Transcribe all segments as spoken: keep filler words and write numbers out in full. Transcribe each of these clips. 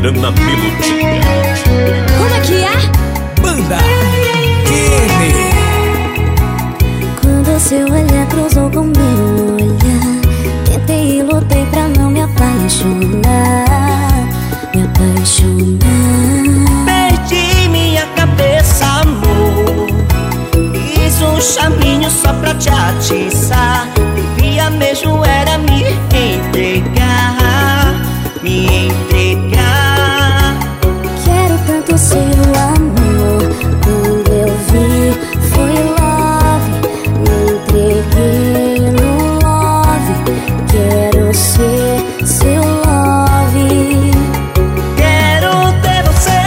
na melodia. Como é que é? Banda Kenny. Quando seu olhar cruzou com meu olhar, tentei e lutei pra não me apaixonar, me apaixonar. Perdi minha cabeça, amor. Fiz um chaminho só pra te atiçar. Devia mesmo era me entregar, me entregar. Quero tanto seu amor. Quando eu vi, foi love. Me entreguei no love. Quero ser seu love. Quero ter você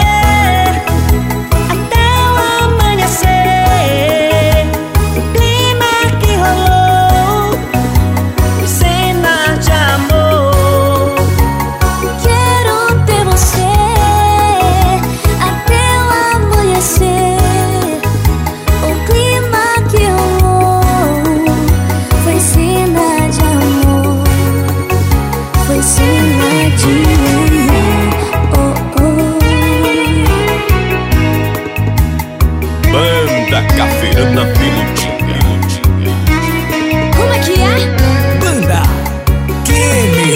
até o amanhecer. O clima que rolou, cenas de amor. Quero ter você até o amanhecer. O clima que rolou foi cena de amor, foi cena de amor. Oh, oh. Banda Cafeira na melodia. Como é que é? Banda Kenny.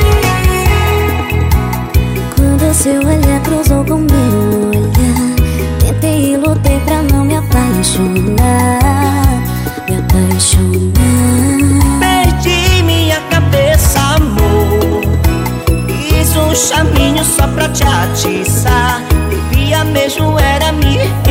Quando seu olhar cruzou com meu olhar, tentei e lutei pra não me apaixonar, me apaixonar. Perdi minha cabeça, amor. Fiz um chaminho só pra te atiçar. Devia mesmo era me